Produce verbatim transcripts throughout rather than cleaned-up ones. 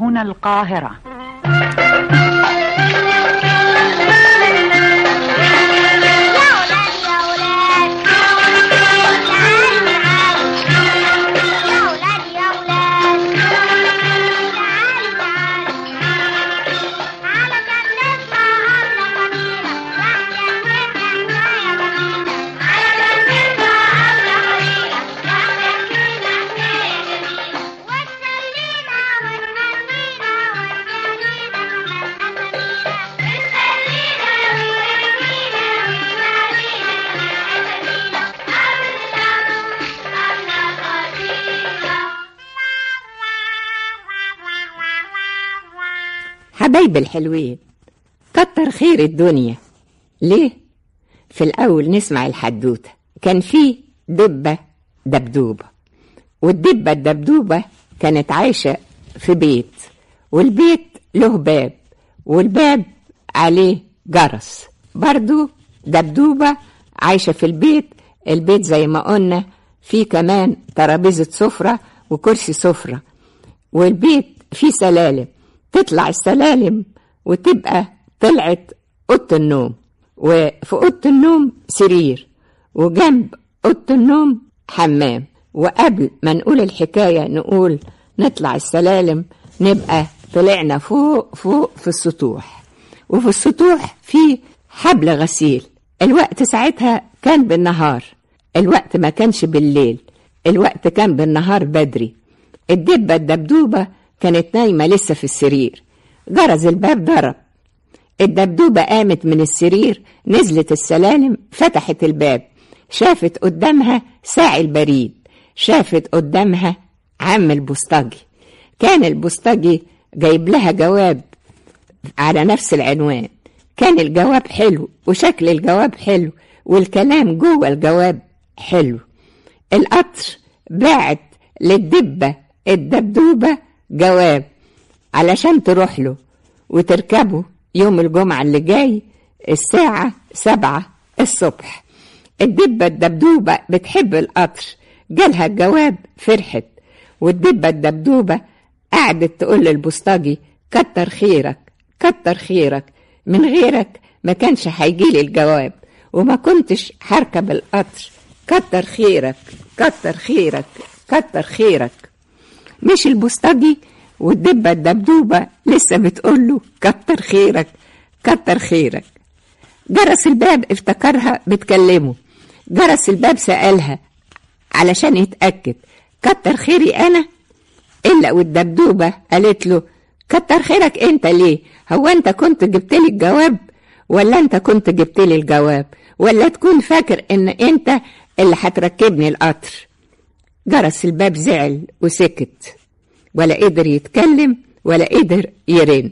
هنا القاهرة. حبايب الحلوين، كتر خير الدنيا. ليه؟ في الأول نسمع الحدوتة. كان في دبة دبدوبة، والدبة الدبدوبة كانت عايشة في بيت، والبيت له باب، والباب عليه جرس. برضو دبدوبة عايشة في البيت. البيت زي ما قلنا فيه كمان ترابيزة سفرة وكرسي سفرة، والبيت فيه سلالم. تطلع السلالم وتبقى طلعت أوضة النوم، وفي أوضة النوم سرير، وجنب أوضة النوم حمام. وقبل ما نقول الحكاية نقول نطلع السلالم نبقى طلعنا فوق فوق في السطوح، وفي السطوح في حبل غسيل. الوقت ساعتها كان بالنهار، الوقت ما كانش بالليل، الوقت كان بالنهار بدري. الدبة الدبدوبة كانت نايمة لسه في السرير. جرس الباب ضرب، الدبدوبة قامت من السرير، نزلت السلالم، فتحت الباب، شافت قدامها ساعي البريد، شافت قدامها عم البوسطجي. كان البوسطجي جايب لها جواب على نفس العنوان. كان الجواب حلو، وشكل الجواب حلو، والكلام جوه الجواب حلو. القطر باعت للدبة الدبدوبة جواب علشان تروح له وتركبه يوم الجمعة اللي جاي الساعة سبعة الصبح. الدبة الدبدوبة بتحب القطر، جالها الجواب فرحت. والدبة الدبدوبة قعدت تقول للبوسطجي كتر خيرك كتر خيرك، من غيرك ما كانش هيجيلي الجواب وما كنتش هركب القطر. كتر خيرك كتر خيرك كتر خيرك. مش البوسطجي والدبة الدبدوبة لسه بتقوله كتر خيرك كتر خيرك. جرس الباب افتكرها بتكلمه. جرس الباب سألها علشان يتأكد كتر خيري أنا. إلا والدبدوبة قالت له كتر خيرك أنت ليه؟ هو أنت كنت جبتلي الجواب ولا أنت كنت جبتلي الجواب ولا تكون فاكر إن أنت اللي هتركبني القطر؟ جرس الباب زعل وسكت، ولا قدر يتكلم ولا قدر يرن.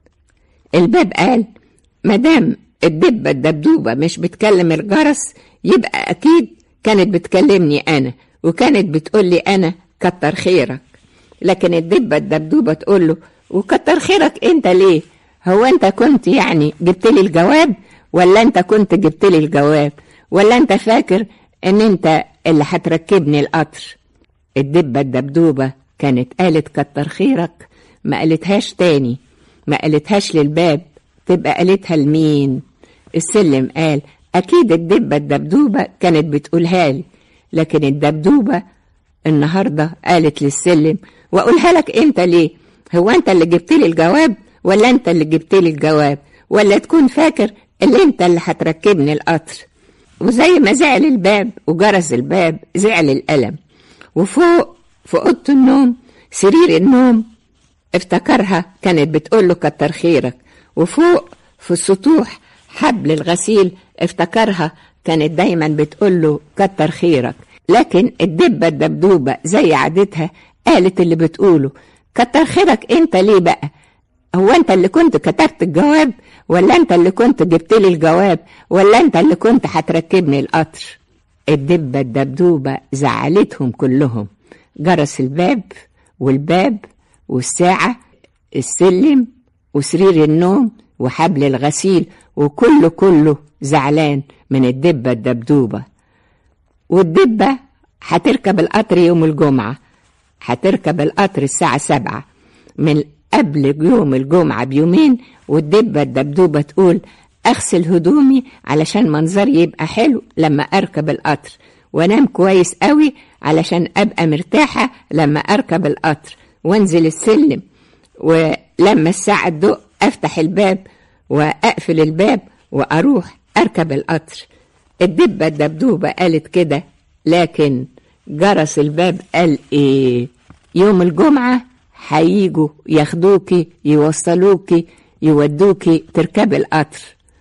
الباب قال مدام الدبة الدبدوبة مش بتكلم الجرس يبقى أكيد كانت بتكلمني أنا، وكانت بتقولي أنا كتر خيرك. لكن الدبة الدبدوبة تقوله وكتر خيرك أنت ليه؟ هو أنت كنت يعني جبتلي الجواب ولا أنت كنت جبتلي الجواب ولا أنت فاكر أن أنت اللي هتركبني القطر؟ الدبة الدبدوبة كانت قالت كتر خيرك، ما قالتهاش تاني، ما قالتهاش للباب، تبقى قالتها لمين؟ السلم قال أكيد الدبة الدبدوبة كانت بتقولها لي، لكن الدبدوبة النهاردة قالت للسلم وأقولها لك أنت ليه؟ هو أنت اللي جبتلي الجواب ولا أنت اللي جبتلي الجواب ولا تكون فاكر اللي أنت اللي هتركبني القطر؟ وزي ما زعل الباب وجرس الباب زعل القلم. وفوق في أوضة النوم سرير النوم افتكرها كانت بتقول له كتر خيرك. وفوق في السطوح حبل الغسيل افتكرها كانت دايما بتقول له كتر خيرك. لكن الدبة الدبدوبة زي عادتها قالت اللي بتقوله كتر خيرك انت ليه بقى؟ هو انت اللي كنت كتبت الجواب ولا انت اللي كنت جبتلي الجواب ولا انت اللي كنت هتركبني القطر؟ الدبة الدبدوبة زعلتهم كلهم. جرس الباب والباب والساعة السلم وسرير النوم وحبل الغسيل وكله كله زعلان من الدبة الدبدوبة. والدبة هتركب القطر يوم الجمعة، هتركب القطر الساعة سبعة من قبل يوم الجمعة بيومين، والدبة الدبدوبة تقول أغسل هدومي علشان منظري يبقى حلو لما أركب القطر، وانام كويس قوي علشان أبقى مرتاحة لما أركب القطر، وانزل السلم ولما الساعة تدق أفتح الباب وأقفل الباب وأروح أركب القطر. الدبة الدبدوبة قالت كده، لكن جرس الباب قال إيه؟ يوم الجمعة هيجوا ياخدوكي يوصلوكي يودوكي تركبي القطر.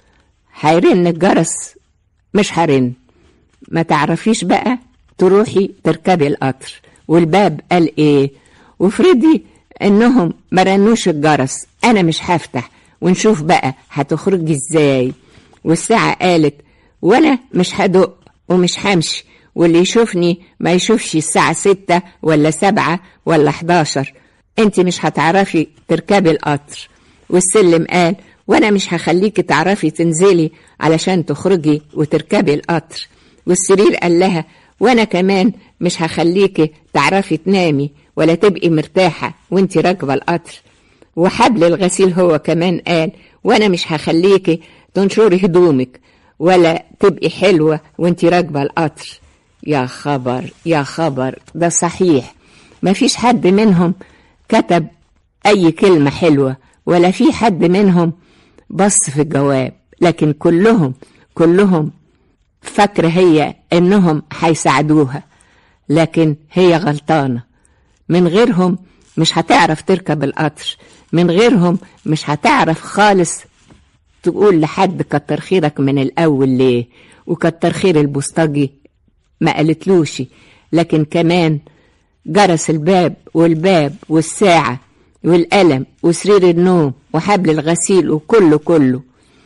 هيرن الجرس؟ مش هرن، ما تعرفيش بقى تروحي تركبي القطر. والباب قال إيه؟ وفرضي إنهم مرنوش الجرس، أنا مش هفتح، ونشوف بقى هتخرجي إزاي. والساعة قالت وأنا مش هدق ومش همشي، واللي يشوفني ما يشوفش الساعة ستة ولا سبعة ولا حداشر، انت مش هتعرفي تركبي القطر. والسلم قال وانا مش هخليكي تعرفي تنزلي علشان تخرجي وتركبي القطر. والسرير قال لها وانا كمان مش هخليكي تعرفي تنامي ولا تبقي مرتاحة وانت راكبة القطر. وحبل الغسيل هو كمان قال وانا مش هخليكي تنشري هدومك ولا تبقي حلوة وانت راكبة القطر. يا خبر يا خبر، ده صحيح ما فيش حد منهم كتب أي كلمة حلوة، ولا في حد منهم بص في الجواب، لكن كلهم كلهم فاكرة هي إنهم هيساعدوها، لكن هي غلطانة. من غيرهم مش هتعرف تركب القطر، من غيرهم مش هتعرف خالص تقول لحد كتر خيرك من الأول ليه، وكتر خير البوسطجي ما قالتلوش. لكن كمان جرس الباب والباب والساعة والقلم وسرير النوم وحبل الغسيل وكله كله.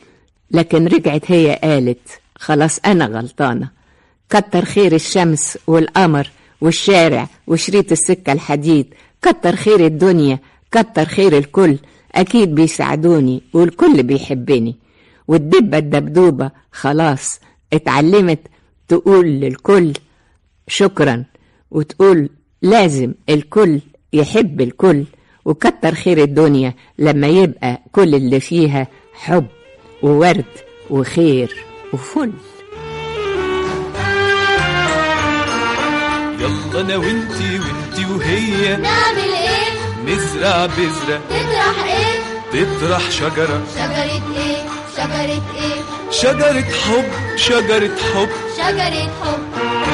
لكن رجعت هي قالت خلاص أنا غلطانة، كتر خير الشمس والقمر والشارع وشريط السكة الحديد، كتر خير الدنيا، كتر خير الكل، أكيد بيساعدوني والكل بيحبني. والدبة الدبدوبة خلاص اتعلمت تقول للكل شكرا، وتقول لازم الكل يحب الكل، وكتر خير الدنيا لما يبقى كل اللي فيها حب وورد وخير وفل. يلا انا وانتي وانتي وهي نعمل ايه؟ نزرع بذرة تطرح ايه؟ تطرح شجرة. شجرة ايه؟ شجرة ايه؟ شجرة حب، شجرة حب، شجرة حب.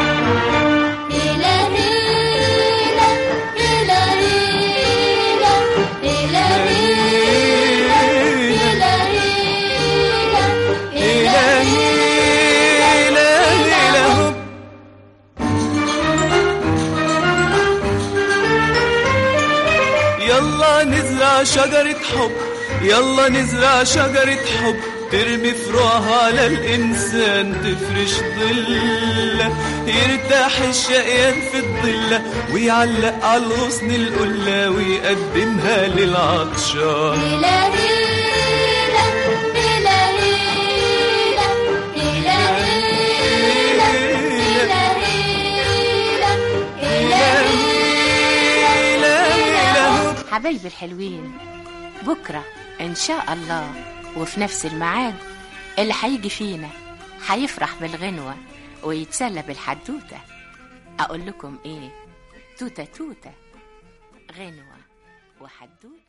هيلا هيلا هيلا هيلا هيلا هيلا هيلا هيلا هيلا هيلا هوب. يلا نزرع شجرة حب، يلا نزرع شجرة حب، ترمي فروعها على الإنسان تفرش ظلة، يرتاح الشقيان في الظلة ويعلق على الغصن القلة ويقدمها للعطشان. هيلا هيلا هيلا هيلا هيلا هيلا هيلا هيلا هيلا. حبايبي الحلوين، بكرة إن شاء الله وفي نفس الميعاد اللي هيجي فينا هيفرح بالغنوة ويتسلى بالحدوتة. أقول لكم إيه؟ توتة توتة، غنوة وحدوتة.